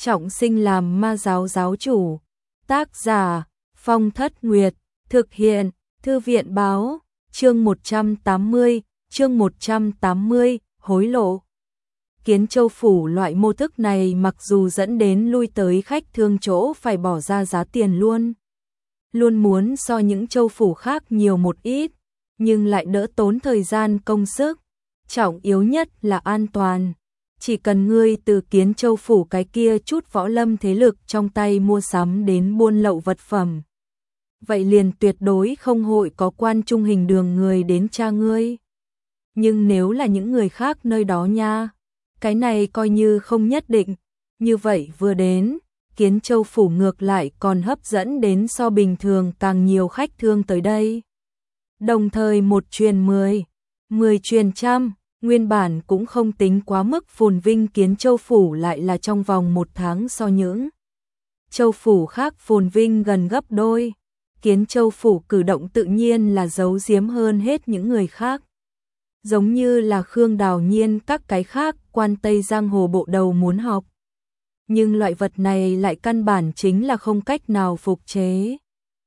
trọng sinh làm ma giáo giáo chủ. Tác giả Phong Thất Nguyệt. Thực hiện Thư viện Báo. Chương 180, hối lộ. Kiến Châu phủ loại mô thức này mặc dù dẫn đến lui tới khách thương chỗ phải bỏ ra giá tiền luôn muốn so những châu phủ khác nhiều một ít, nhưng lại đỡ tốn thời gian công sức. Trọng yếu nhất là an toàn. Chỉ cần ngươi từ Kiến Châu phủ cái kia chút võ lâm thế lực trong tay mua sắm đến buôn lậu vật phẩm, vậy liền tuyệt đối không hội có quan trung hình đường người đến tra ngươi. Nhưng nếu là những người khác nơi đó nha, cái này coi như không nhất định. Như vậy vừa đến, Kiến Châu phủ ngược lại còn hấp dẫn đến so bình thường càng nhiều khách thương tới đây. Đồng thời một truyền 10 truyền trăm, nguyên bản cũng không tính quá mức phồn vinh Kiến Châu phủ lại là trong vòng một tháng so những châu phủ khác phồn vinh gần gấp đôi. Kiến Châu phủ cử động tự nhiên là giấu giếm hơn hết những người khác. Giống như là Khương Đào Nhiên các cái khác quan Tây Giang Hồ bộ đầu muốn học. Nhưng loại vật này lại căn bản chính là không cách nào phục chế.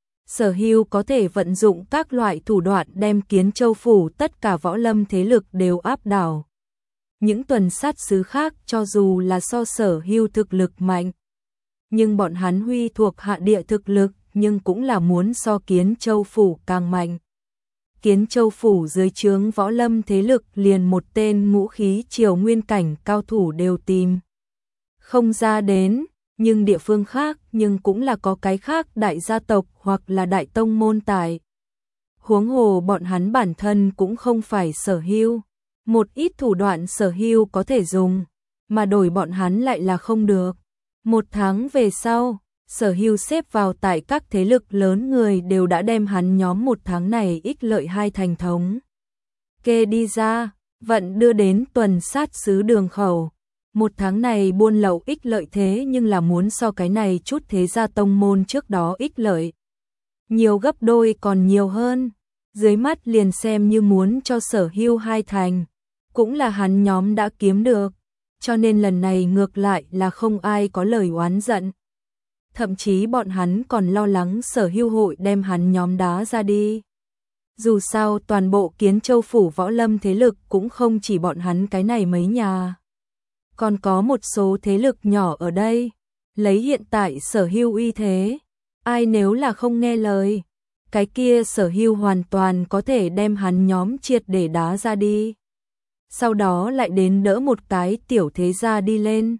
Sở Hưu có thể vận dụng các loại thủ đoạn đem Kiến Châu phủ tất cả võ lâm thế lực đều áp đảo. Những tuần sát sứ khác cho dù là so Sở Hưu thực lực mạnh, nhưng bọn hắn huy thuộc hạ địa thực lực nhưng cũng là muốn so Kiến Châu phủ càng mạnh. Kiến Châu phủ dưới trướng võ lâm thế lực liền một tên ngũ khí triều nguyên cảnh cao thủ đều tìm không ra đến, nhưng địa phương khác nhưng cũng là có cái khác đại gia tộc hoặc là đại tông môn tại. Huống hồ bọn hắn bản thân cũng không phải Sở Hưu, một ít thủ đoạn Sở Hưu có thể dùng, mà đổi bọn hắn lại là không được. Một tháng về sau, Sở Hưu xếp vào tại các thế lực lớn người đều đã đem hắn nhóm một tháng này ích lợi hai thành thống kê đi ra, vận đưa đến tuần sát sứ đường khẩu. Một tháng này buôn lậu ích lợi thế nhưng là muốn so cái này chút thế gia tông môn trước đó ích lợi nhiều gấp đôi còn nhiều hơn. Dưới mắt liền xem như muốn cho Sở Hưu hai thành, cũng là hắn nhóm đã kiếm được, cho nên lần này ngược lại là không ai có lời oán giận. Thậm chí bọn hắn còn lo lắng Sở Hưu hội đem hắn nhóm đá ra đi. Dù sao toàn bộ Kiến Châu phủ võ lâm thế lực cũng không chỉ bọn hắn cái này mấy nhà, còn có một số thế lực nhỏ ở đây. Lấy hiện tại Sở Hưu uy thế, ai nếu là không nghe lời, cái kia Sở Hưu hoàn toàn có thể đem hắn nhóm triệt để đá ra đi. Sau đó lại đến đỡ một cái tiểu thế gia đi lên.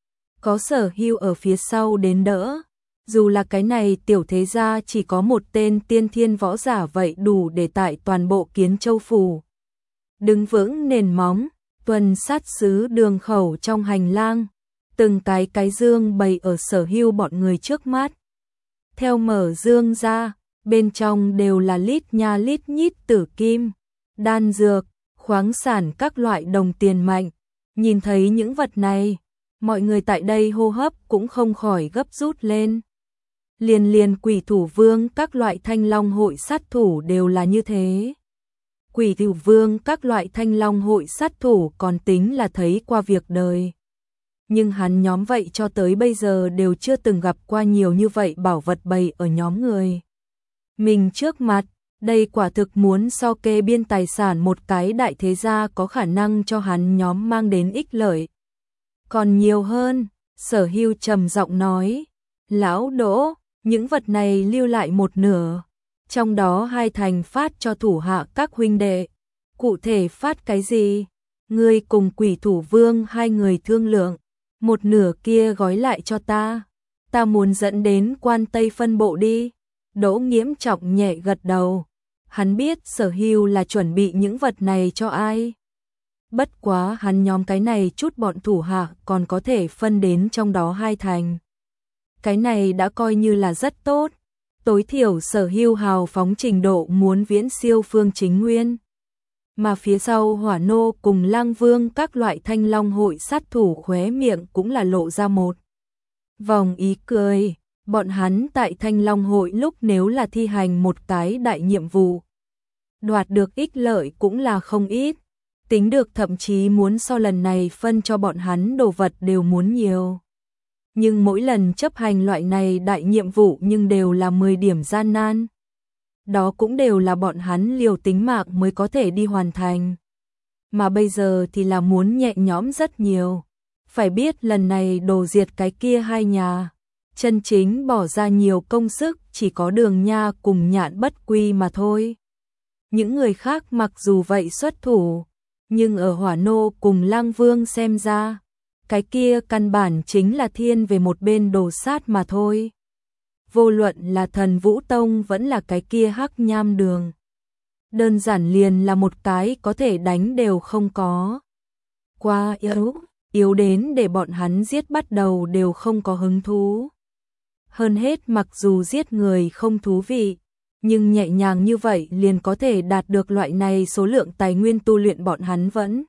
Có Sở Hưu ở phía sau đến đỡ, dù là cái này tiểu thế gia chỉ có một tên tiên thiên võ giả vậy đủ để tại toàn bộ Kiến Châu phủ đứng vững nền móng. Tuần sát sứ đường khẩu trong hành lang, từng cái dương bày ở Sở Hưu bọn người trước mắt. Theo mở dương ra, bên trong đều là lít nha lít nhít tử kim, đan dược, khoáng sản các loại đồng tiền mạnh. Nhìn thấy những vật này, mọi người tại đây hô hấp cũng không khỏi gấp rút lên. Liền Quỷ Thủ Vương các loại Thanh Long hội sát thủ đều là như thế. Quỷ Thủ Vương các loại Thanh Long hội sát thủ còn tính là thấy qua việc đời, nhưng hắn nhóm vậy cho tới bây giờ đều chưa từng gặp qua nhiều như vậy bảo vật bày ở nhóm người mình trước mặt. Đây quả thực muốn so kê biên tài sản một cái đại thế gia có khả năng cho hắn nhóm mang đến ích lợi còn nhiều hơn. Sở Hưu trầm giọng nói, lão Đỗ, những vật này lưu lại một nửa, trong đó hai thành phát cho thủ hạ các huynh đệ. Cụ thể phát cái gì? Ngươi cùng Quỷ Thủ Vương hai người thương lượng, một nửa kia gói lại cho ta. Ta muốn dẫn đến quan Tây phân bộ đi. Đỗ Nghiễm Trọng nhẹ gật đầu. Hắn biết Sở Hưu là chuẩn bị những vật này cho ai. Bất quá hắn nhóm cái này chút bọn thủ hạ còn có thể phân đến trong đó hai thành. Cái này đã coi như là rất tốt. Tối thiểu Sở Hưu hào phóng trình độ muốn viễn siêu Phương Chính Nguyên. Mà phía sau Hỏa Nô cùng Lang Vương các loại Thanh Long hội sát thủ khóe miệng cũng là lộ ra một vòng ý cười. Bọn hắn tại Thanh Long hội lúc nếu là thi hành một cái đại nhiệm vụ, đoạt được ích lợi cũng là không ít, tính được thậm chí muốn so lần này phân cho bọn hắn đồ vật đều muốn nhiều. nhưng mỗi lần chấp hành loại này đại nhiệm vụ nhưng đều là 10 điểm gian nan. Đó cũng đều là bọn hắn liều tính mạng mới có thể đi hoàn thành. Mà bây giờ thì là muốn nhẹ nhõm rất nhiều. Phải biết lần này đổ diệt cái kia hai nhà, chân chính bỏ ra nhiều công sức chỉ có Đường Nha cùng Nhạn Bất Quy mà thôi. Những người khác mặc dù vậy xuất thủ, nhưng ở Hỏa Nô cùng Lang Vương xem ra, cái kia căn bản chính là thiên về một bên đồ sát mà thôi. Vô luận là Thần Vũ Tông vẫn là cái kia Hắc Nham Đường, đơn giản liền là một cái có thể đánh đều không có. Quá yếu đến để bọn hắn giết bắt đầu đều không có hứng thú. Hơn hết mặc dù giết người không thú vị, nhưng nhẹ nhàng như vậy liền có thể đạt được loại này số lượng tài nguyên tu luyện bọn hắn vẫn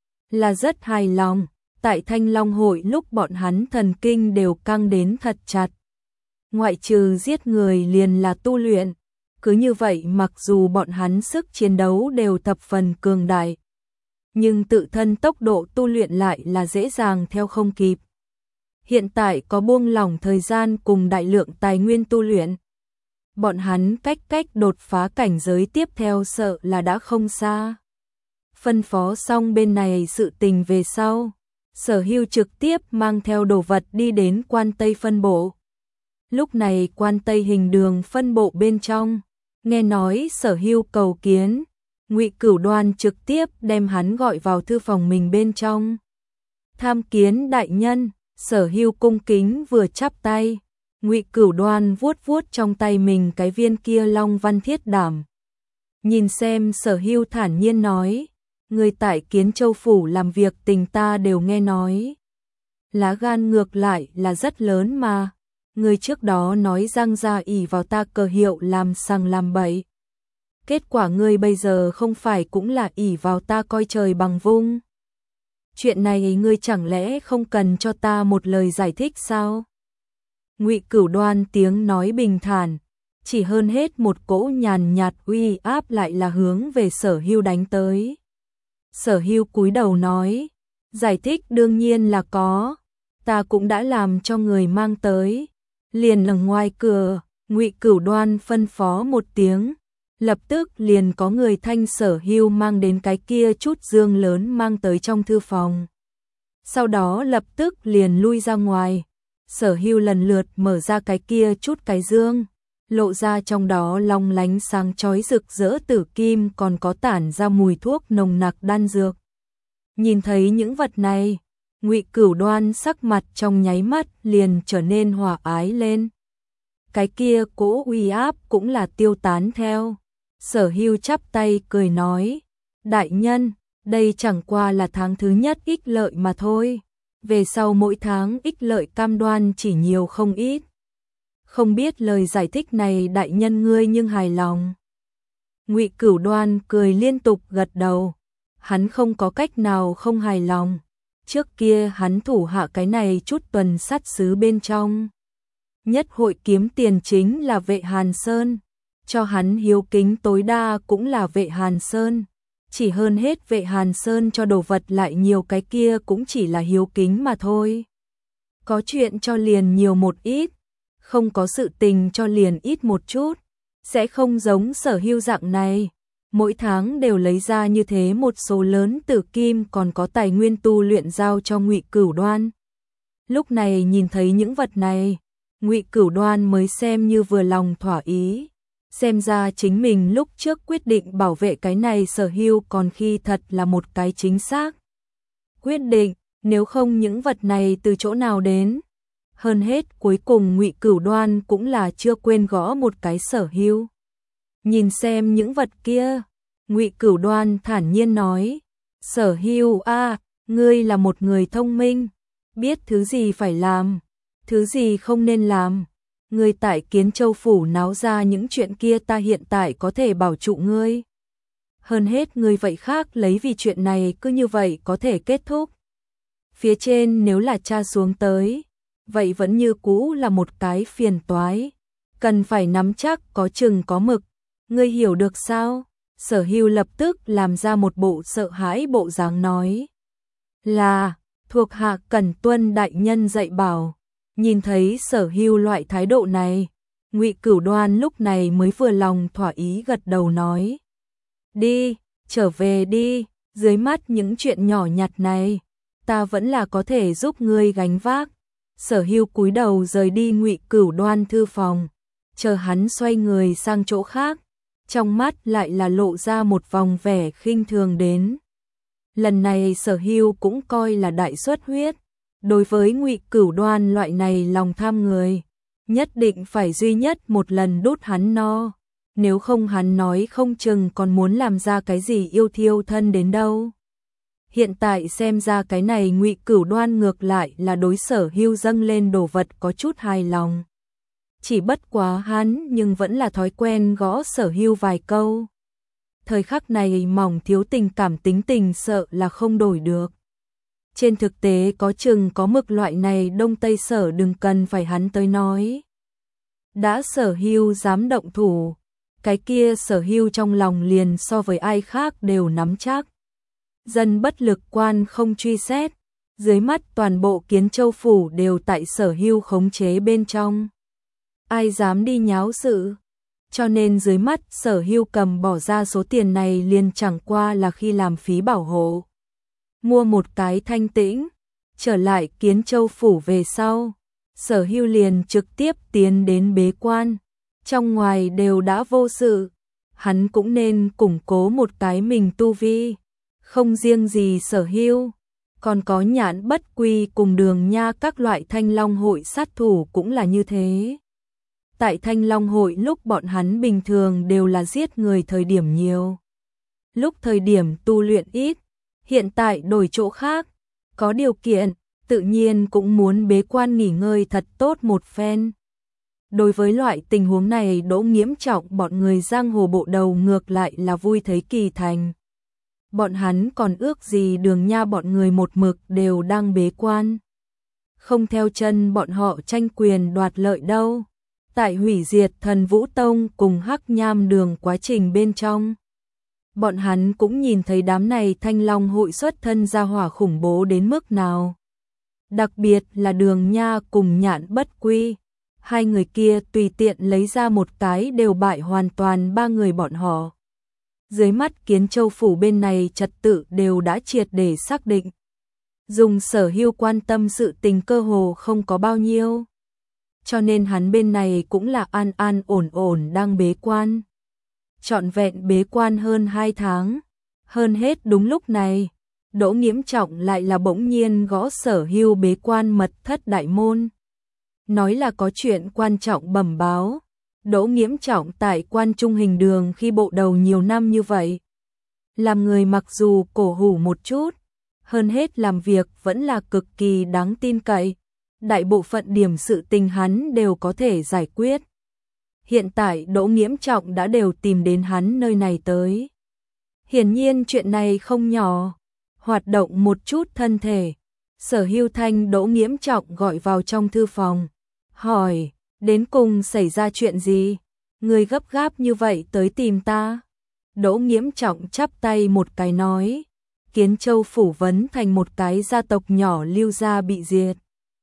là rất hài lòng. Tại Thanh Long hội lúc bọn hắn thần kinh đều căng đến thật chặt. Ngoại trừ giết người liền là tu luyện. Cứ như vậy mặc dù bọn hắn sức chiến đấu đều thập phần cường đại, nhưng tự thân tốc độ tu luyện lại là dễ dàng theo không kịp. Hiện tại có buông lỏng thời gian cùng đại lượng tài nguyên tu luyện, bọn hắn cách đột phá cảnh giới tiếp theo sợ là đã không xa. Phân phó xong bên này sự tình về sau, Sở Hưu trực tiếp mang theo đồ vật đi đến Quan Tây phân bộ. Lúc này Quan Tây Hình Đường phân bộ bên trong, nghe nói Sở Hưu cầu kiến, Ngụy Cửu Đoan trực tiếp đem hắn gọi vào thư phòng mình bên trong. Tham kiến đại nhân. Sở Hưu cung kính vừa chắp tay, Ngụy Cửu Đoan vuốt trong tay mình cái viên kia long văn thiết đảm. Nhìn xem Sở Hưu thản nhiên nói, người tại Kiến Châu phủ làm việc tình ta đều nghe nói. Lá gan ngược lại là rất lớn mà, người trước đó nói Giang gia ỷ vào ta cờ hiệu làm sằng làm bậy. Kết quả ngươi bây giờ không phải cũng là ỷ vào ta coi trời bằng vung. Chuyện này ngươi chẳng lẽ không cần cho ta một lời giải thích sao? Ngụy Cửu Đoan tiếng nói bình thản, chỉ hơn hết một cỗ nhàn nhạt uy áp lại là hướng về Sở Hưu đánh tới. Sở Hưu cúi đầu nói, giải thích đương nhiên là có, ta cũng đã làm cho người mang tới. Liền ở ngoài cửa, Ngụy Cửu Đoan phân phó một tiếng, lập tức liền có người thanh Sở Hưu mang đến cái kia chút dương lớn mang tới trong thư phòng. Sau đó lập tức liền lui ra ngoài. Sở Hưu lần lượt mở ra cái kia chút cái dương, lộ ra trong đó long lánh sáng chói rực rỡ tử kim còn có tản ra mùi thuốc nồng nặc đan dược. Nhìn thấy những vật này, Ngụy Cửu Đoan sắc mặt trong nháy mắt liền trở nên hòa ái lên. Cái kia cỗ uy áp cũng là tiêu tán theo. Sở Hưu chắp tay cười nói, đại nhân, đây chẳng qua là tháng thứ nhất ích lợi mà thôi. Về sau mỗi tháng ích lợi cam đoan chỉ nhiều không ít. Không biết lời giải thích này đại nhân ngươi nhưng hài lòng. Ngụy Cửu Đoan cười liên tục gật đầu. Hắn không có cách nào không hài lòng. Trước kia hắn thủ hạ cái này chút tuần sát sứ bên trong. Nhất hội kiếm tiền chính là Vệ Hàn Sơn. Cho hắn hiếu kính tối đa cũng là Vệ Hàn Sơn. Chỉ hơn hết Vệ Hàn Sơn cho đồ vật lại nhiều cái kia cũng chỉ là hiếu kính mà thôi. Có chuyện cho liền nhiều một ít, không có sự tình cho liền ít một chút. Sẽ không giống Sở Hưu dạng này, mỗi tháng đều lấy ra như thế một số lớn tử kim còn có tài nguyên tu luyện giao cho Ngụy Cửu Đoan. Lúc này nhìn thấy những vật này, Ngụy Cửu Đoan mới xem như vừa lòng thỏa ý. Xem ra chính mình lúc trước quyết định bảo vệ cái này Sở Hưu còn khi thật là một cái chính xác quyết định, nếu không những vật này từ chỗ nào đến. Hơn hết cuối cùng Ngụy Cửu Đoan cũng là chưa quên gõ một cái Sở Hưu. Nhìn xem những vật kia, Ngụy Cửu Đoan thản nhiên nói, Sở Hưu a, ngươi là một người thông minh, biết thứ gì phải làm, thứ gì không nên làm. Ngươi tại Kiến Châu phủ náo ra những chuyện kia ta hiện tại có thể bảo trụ ngươi. Hơn hết ngươi vậy khác lấy vì chuyện này cứ như vậy có thể kết thúc. Phía trên nếu là tra xuống tới, vậy vẫn như cũ là một cái phiền toái. Cần phải nắm chắc có chừng có mực. Ngươi hiểu được sao? Sở Hưu lập tức làm ra một bộ sợ hãi bộ dáng nói. Là, thuộc hạ cẩn tuân đại nhân dạy bảo. Nhìn thấy Sở Hưu loại thái độ này, Ngụy Cửu Đoan lúc này mới vừa lòng thỏa ý gật đầu nói. Đi, trở về đi, dưới mắt những chuyện nhỏ nhặt này, ta vẫn là có thể giúp ngươi gánh vác. Sở Hưu cúi đầu rời đi Ngụy Cửu Đoan thư phòng, chờ hắn xoay người sang chỗ khác, trong mắt lại là lộ ra một vòng vẻ khinh thường đến. Lần này Sở Hưu cũng coi là đại xuất huyết, đối với Ngụy Cửu Đoan loại này lòng tham người, nhất định phải duy nhất một lần đút hắn no, nếu không hắn nói không chừng còn muốn làm ra cái gì yêu thiêu thân đến đâu. Hiện tại xem ra cái này Ngụy Cửu Đoan ngược lại là đối Sở Hưu dâng lên đồ vật có chút hài lòng. Chỉ bất quá hắn nhưng vẫn là thói quen gõ Sở Hưu vài câu. Thời khắc này mỏng thiếu tình cảm tính tình sợ là không đổi được. Trên thực tế có chừng có mực loại này Đông Tây Sở đừng cần phải hắn tới nói. Đã Sở Hưu dám động thủ, cái kia Sở Hưu trong lòng liền so với ai khác đều nắm chắc. Dân bất lực quan không truy xét, dưới mắt toàn bộ Kiến Châu phủ đều tại Sở Hưu khống chế bên trong. Ai dám đi nháo sự? Cho nên dưới mắt Sở Hưu cầm bỏ ra số tiền này liền chẳng qua là khi làm phí bảo hộ. Mua một cái thanh tĩnh, trở lại Kiến Châu phủ về sau, Sở Hưu liền trực tiếp tiến đến bế quan, trong ngoài đều đã vô sự, hắn cũng nên củng cố một cái mình tu vi, không riêng gì Sở Hưu, còn có Nhạn Bất Quy cùng Đường Nha các loại Thanh Long hội sát thủ cũng là như thế. Tại Thanh Long hội lúc bọn hắn bình thường đều là giết người thời điểm nhiều, lúc thời điểm tu luyện ít, hiện tại đổi chỗ khác, có điều kiện, tự nhiên cũng muốn bế quan nghỉ ngơi thật tốt một phen. Đối với loại tình huống này Đỗ Nghiễm Trọng bọn người giang hồ bộ đầu ngược lại là vui thấy kỳ thành. Bọn hắn còn ước gì Đường Nha bọn người một mực đều đang bế quan. Không theo chân bọn họ tranh quyền đoạt lợi đâu. Tại hủy diệt Thần Vũ Tông cùng Hắc Nham Đường quá trình bên trong, bọn hắn cũng nhìn thấy đám này Thanh Long hội xuất thân ra hỏa khủng bố đến mức nào. Đặc biệt là Đường Nha cùng Nhạn Bất Quy, hai người kia tùy tiện lấy ra một cái đều bại hoàn toàn ba người bọn họ. Dưới mắt Kiến Châu phủ bên này trật tự đều đã triệt để xác định. Dùng Sở Hưu quan tâm sự tình cơ hồ không có bao nhiêu. Cho nên hắn bên này cũng là an an ổn ổn đang bế quan. Trọn vẹn bế quan hơn 2 tháng. Hơn hết đúng lúc này, Đỗ Nghiễm Trọng lại là bỗng nhiên gõ Sở Hưu bế quan mật thất đại môn. Nói là có chuyện quan trọng bẩm báo. Đỗ Nghiễm Trọng tại Quan Trung Hình Đường khi bộ đầu nhiều năm như vậy. Làm người mặc dù cổ hủ một chút, hơn hết làm việc vẫn là cực kỳ đáng tin cậy. Đại bộ phận điểm sự tình hắn đều có thể giải quyết. Hiện tại Đỗ Nghiễm Trọng đã đều tìm đến hắn nơi này tới. Hiển nhiên chuyện này không nhỏ. Hoạt động một chút thân thể. Sở Hưu thanh Đỗ Nghiễm Trọng gọi vào trong thư phòng. Hỏi, đến cùng xảy ra chuyện gì? Người gấp gáp như vậy tới tìm ta? Đỗ Nghiễm Trọng chắp tay một cái nói. Kiến Châu phủ vấn thành một cái gia tộc nhỏ Lưu gia bị diệt.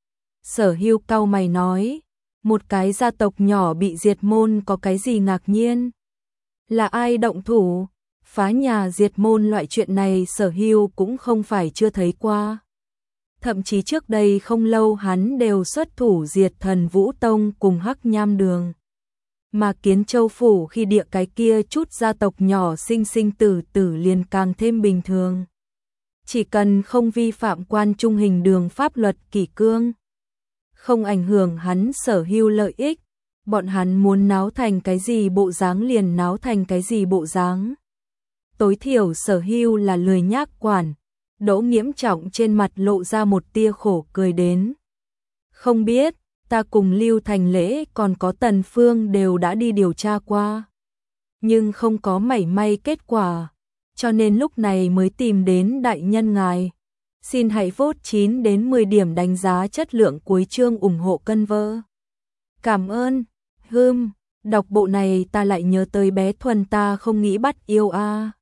Sở Hưu cau mày nói, một cái gia tộc nhỏ bị diệt môn có cái gì ngạc nhiên? Là ai động thủ? Phá nhà diệt môn loại chuyện này Sở Hưu cũng không phải chưa thấy qua. Thậm chí trước đây không lâu hắn đều xuất thủ diệt Thần Vũ Tông cùng Hắc Nham Đường. Mà Kiến Châu phủ khi địa cái kia chút gia tộc nhỏ sinh sinh tử tử liền càng thêm bình thường. Chỉ cần không vi phạm Quan Trung Hình Đường pháp luật kỷ cương, không ảnh hưởng hắn Sở Hưu lợi ích, bọn hắn muốn náo thành cái gì bộ dáng liền náo thành cái gì bộ dáng. Tối thiểu Sở Hưu là lười nhác quản. Đỗ Nghiễm Trọng trên mặt lộ ra một tia khổ cười đến. Không biết, ta cùng Lưu Thành Lễ còn có Tần Phương đều đã đi điều tra qua, nhưng không có mảy may kết quả, cho nên lúc này mới tìm đến đại nhân ngài. Xin hãy vote 9 đến 10 điểm đánh giá chất lượng cuối chương ủng hộ cân vơ. Cảm ơn. Đọc bộ này ta lại nhớ tới bé Thuần ta không nghĩ bắt yêu a.